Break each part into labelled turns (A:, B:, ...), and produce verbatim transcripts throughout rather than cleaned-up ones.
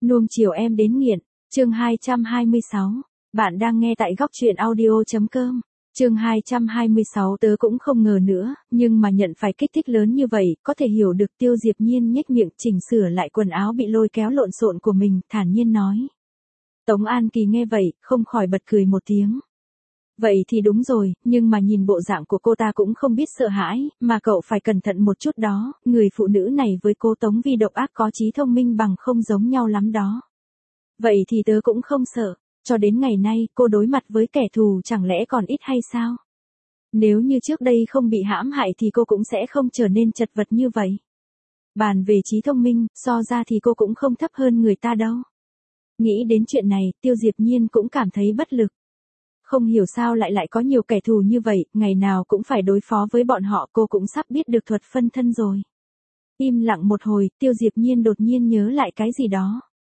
A: Nuông chiều em đến nghiện, chương hai trăm hai mươi sáu. Bạn đang nghe tại góc truyện audio.com. Chương hai trăm hai mươi sáu tớ cũng không ngờ nữa, nhưng mà nhận phải kích thích lớn như vậy, có thể hiểu được. Tiêu Diệp Nhiên nhếch miệng chỉnh sửa lại quần áo bị lôi kéo lộn xộn của mình, thản nhiên nói. Tống An Kỳ nghe vậy, không khỏi bật cười một tiếng. Vậy thì đúng rồi, nhưng mà nhìn bộ dạng của cô ta cũng không biết sợ hãi, mà cậu phải cẩn thận một chút đó, người phụ nữ này với cô Tống Vi độc ác có trí thông minh bằng không giống nhau lắm đó. Vậy thì tớ cũng không sợ, cho đến ngày nay cô đối mặt với kẻ thù chẳng lẽ còn ít hay sao? Nếu như trước đây không bị hãm hại thì cô cũng sẽ không trở nên chật vật như vậy. Bàn về trí thông minh, so ra thì cô cũng không thấp hơn người ta đâu. Nghĩ đến chuyện này, Tiêu Diệp Nhiên cũng cảm thấy bất lực. Không hiểu sao lại lại có nhiều kẻ thù như vậy, ngày nào cũng phải đối phó với bọn họ, cô cũng sắp biết được thuật phân thân rồi. Im lặng một hồi, Tiêu Diệp Nhiên đột nhiên nhớ lại cái gì đó.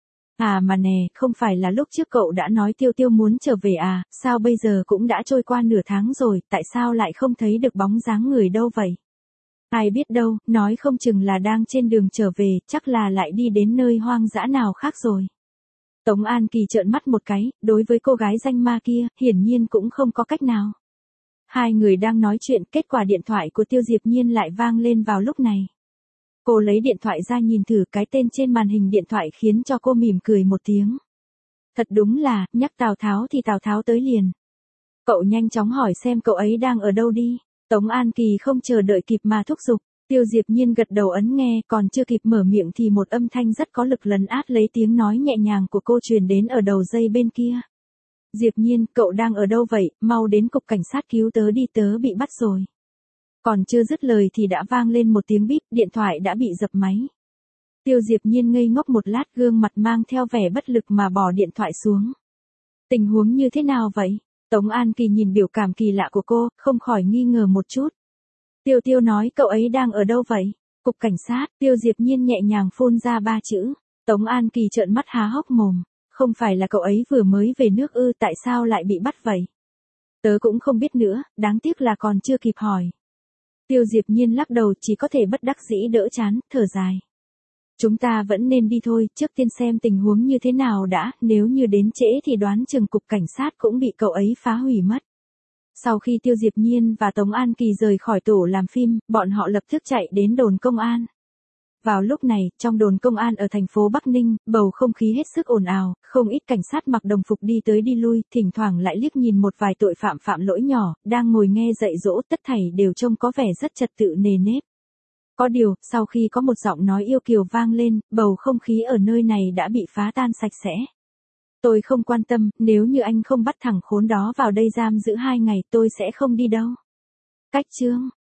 A: À mà nè, không phải là lúc trước cậu đã nói Tiêu Tiêu muốn trở về à, sao bây giờ cũng đã trôi qua nửa tháng rồi, tại sao lại không thấy được bóng dáng người đâu vậy? Ai biết đâu, nói không chừng là đang trên đường trở về, chắc là lại đi đến nơi hoang dã nào khác rồi. Tống An Kỳ trợn mắt một cái, đối với cô gái danh ma kia, hiển nhiên cũng không có cách nào. Hai người đang nói chuyện, kết quả điện thoại của Tiêu Diệp Nhiên lại vang lên vào lúc này. Cô lấy điện thoại ra nhìn thử, cái tên trên màn hình điện thoại khiến cho cô mỉm cười một tiếng. Thật đúng là, nhắc Tào Tháo thì Tào Tháo tới liền. Cậu nhanh chóng hỏi xem cậu ấy đang ở đâu đi. Tống An Kỳ không chờ đợi kịp mà thúc giục. Tiêu Diệp Nhiên gật đầu ấn nghe, còn chưa kịp mở miệng thì một âm thanh rất có lực lấn át lấy tiếng nói nhẹ nhàng của cô truyền đến ở đầu dây bên kia. Diệp Nhiên, cậu đang ở đâu vậy, mau đến cục cảnh sát cứu tớ đi, tớ bị bắt rồi. Còn chưa dứt lời thì đã vang lên một tiếng bíp, điện thoại đã bị dập máy. Tiêu Diệp Nhiên ngây ngốc một lát, gương mặt mang theo vẻ bất lực mà bỏ điện thoại xuống. Tình huống như thế nào vậy? Tống An Kỳ nhìn biểu cảm kỳ lạ của cô, không khỏi nghi ngờ một chút. Tiêu Tiêu nói cậu ấy đang ở đâu vậy? Cục cảnh sát. Tiêu Diệp Nhiên nhẹ nhàng phun ra ba chữ. Tống An Kỳ trợn mắt há hốc mồm. Không phải là cậu ấy vừa mới về nước ư, tại sao lại bị bắt vậy? Tớ cũng không biết nữa, đáng tiếc là còn chưa kịp hỏi. Tiêu Diệp Nhiên lắc đầu, chỉ có thể bất đắc dĩ đỡ chán, thở dài. Chúng ta vẫn nên đi thôi, trước tiên xem tình huống như thế nào đã, nếu như đến trễ thì đoán chừng cục cảnh sát cũng bị cậu ấy phá hủy mất. Sau khi Tiêu Diệp Nhiên và Tống An Kỳ rời khỏi tổ làm phim, bọn họ lập tức chạy đến đồn công an. Vào lúc này, trong đồn công an ở thành phố Bắc Ninh, bầu không khí hết sức ồn ào, không ít cảnh sát mặc đồng phục đi tới đi lui, thỉnh thoảng lại liếc nhìn một vài tội phạm phạm lỗi nhỏ, đang ngồi nghe dạy dỗ, tất thảy đều trông có vẻ rất trật tự nề nếp. Có điều, sau khi có một giọng nói yêu kiều vang lên, bầu không khí ở nơi này đã bị phá tan sạch sẽ. Tôi không quan tâm, nếu như anh không bắt thằng khốn đó vào đây giam giữ hai ngày tôi sẽ không đi đâu. Cách chương.